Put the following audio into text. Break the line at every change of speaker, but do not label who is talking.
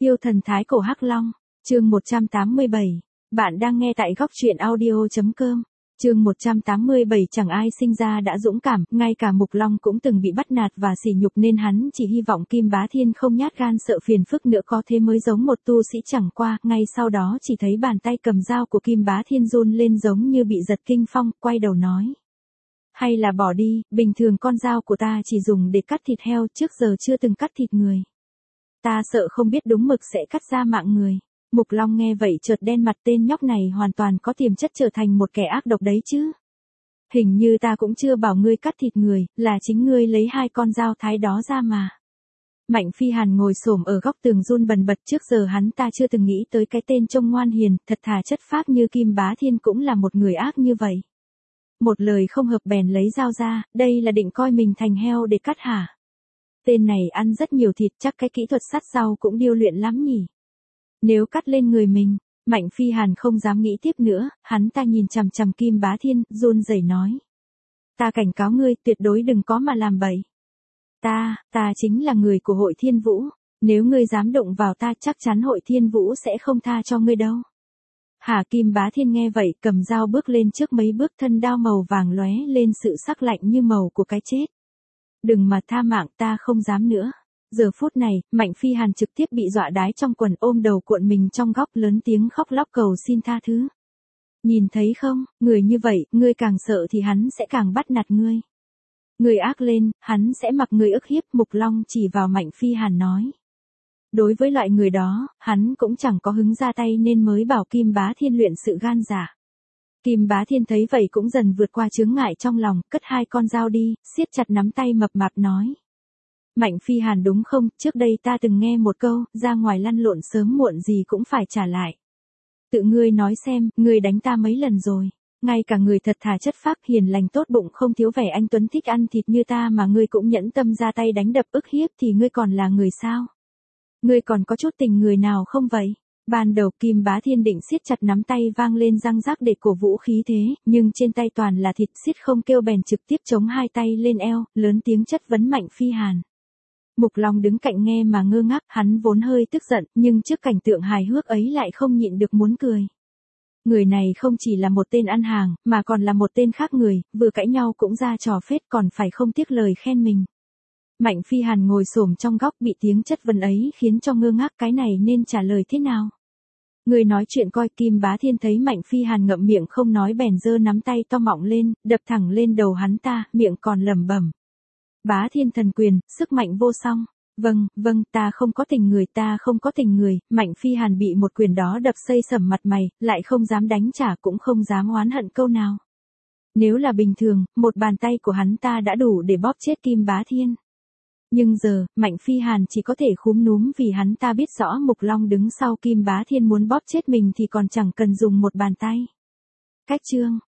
Yêu thần thái cổ Hắc Long, chương 187. Bạn đang nghe tại góc truyện audio.com. Chương 187 chẳng ai sinh ra đã dũng cảm, ngay cả Mục Long cũng từng bị bắt nạt và sỉ nhục nên hắn chỉ hy vọng Kim Bá Thiên không nhát gan sợ phiền phức nữa có thế mới giống một tu sĩ chẳng qua, ngay sau đó chỉ thấy bàn tay cầm dao của Kim Bá Thiên run lên giống như bị giật kinh phong, quay đầu nói. Hay là bỏ đi, bình thường con dao của ta chỉ dùng để cắt thịt heo, trước giờ chưa từng cắt thịt người. Ta sợ không biết đúng mực sẽ cắt ra mạng người. Mục Long nghe vậy chợt đen mặt, tên nhóc này hoàn toàn có tiềm chất trở thành một kẻ ác độc đấy chứ. Hình như ta cũng chưa bảo ngươi cắt thịt người, là chính ngươi lấy hai con dao thái đó ra mà. Mạnh Phi Hàn ngồi xổm ở góc tường run bần bật, trước giờ hắn ta chưa từng nghĩ tới cái tên trông ngoan hiền, thật thà chất phác như Kim Bá Thiên cũng là một người ác như vậy. Một lời không hợp bèn lấy dao ra, đây là định coi mình thành heo để cắt hả? Tên này ăn rất nhiều thịt, chắc cái kỹ thuật sát rau cũng điêu luyện lắm nhỉ. Nếu cắt lên người mình, Mạnh Phi Hàn không dám nghĩ tiếp nữa, hắn ta nhìn chằm chằm Kim Bá Thiên, run rẩy nói. Ta cảnh cáo ngươi, tuyệt đối đừng có mà làm bậy. Ta chính là người của hội Thiên Vũ, nếu ngươi dám động vào ta chắc chắn hội Thiên Vũ sẽ không tha cho ngươi đâu. Hà Kim Bá Thiên nghe vậy cầm dao bước lên trước mấy bước, thân đao màu vàng lóe lên sự sắc lạnh như màu của cái chết. Đừng mà tha mạng, ta không dám nữa. Giờ phút này, Mạnh Phi Hàn trực tiếp bị dọa đái trong quần, ôm đầu cuộn mình trong góc lớn tiếng khóc lóc cầu xin tha thứ. Nhìn thấy không, người như vậy, ngươi càng sợ thì hắn sẽ càng bắt nạt ngươi. Ngươi ác lên, hắn sẽ mặc ngươi ức hiếp. Mục Long chỉ vào Mạnh Phi Hàn nói. Đối với loại người đó, hắn cũng chẳng có hứng ra tay nên mới bảo Kim Bá Thiên luyện sự gan dạ. Kim Bá Thiên thấy vậy cũng dần vượt qua chướng ngại trong lòng, cất hai con dao đi, siết chặt nắm tay mập mạp nói. Mạnh Phi Hàn đúng không, trước đây ta từng nghe một câu, ra ngoài lăn lộn sớm muộn gì cũng phải trả lại. Tự ngươi nói xem, ngươi đánh ta mấy lần rồi, ngay cả người thật thà chất phác hiền lành tốt bụng không thiếu vẻ anh tuấn thích ăn thịt như ta mà ngươi cũng nhẫn tâm ra tay đánh đập ức hiếp thì ngươi còn là người sao? Ngươi còn có chút tình người nào không vậy? Ban đầu Kim Bá Thiên định siết chặt nắm tay vang lên răng rác để cổ vũ khí thế, nhưng trên tay toàn là thịt, siết không kêu bèn trực tiếp chống hai tay lên eo, lớn tiếng chất vấn Mạnh Phi Hàn. Mục Long đứng cạnh nghe mà ngơ ngác, hắn vốn hơi tức giận, nhưng trước cảnh tượng hài hước ấy lại không nhịn được muốn cười. Người này không chỉ là một tên ăn hàng, mà còn là một tên khác người, vừa cãi nhau cũng ra trò phết còn phải không tiếc lời khen mình. Mạnh Phi Hàn ngồi xổm trong góc bị tiếng chất vấn ấy khiến cho ngơ ngác, cái này nên trả lời thế nào? Người nói chuyện coi. Kim Bá Thiên thấy Mạnh Phi Hàn ngậm miệng không nói bèn giơ nắm tay to mọng lên, đập thẳng lên đầu hắn ta, miệng còn lẩm bẩm. Bá Thiên thần quyền, sức mạnh vô song. Vâng, ta không có tình người. Mạnh Phi Hàn bị một quyền đó đập xây sẩm mặt mày, lại không dám đánh trả cũng không dám oán hận câu nào. Nếu là bình thường, một bàn tay của hắn ta đã đủ để bóp chết Kim Bá Thiên. Nhưng giờ, Mạnh Phi Hàn chỉ có thể khúm núm vì hắn ta biết rõ Mục Long đứng sau Kim Bá Thiên muốn bóp chết mình thì còn chẳng cần dùng một bàn tay. Cách chương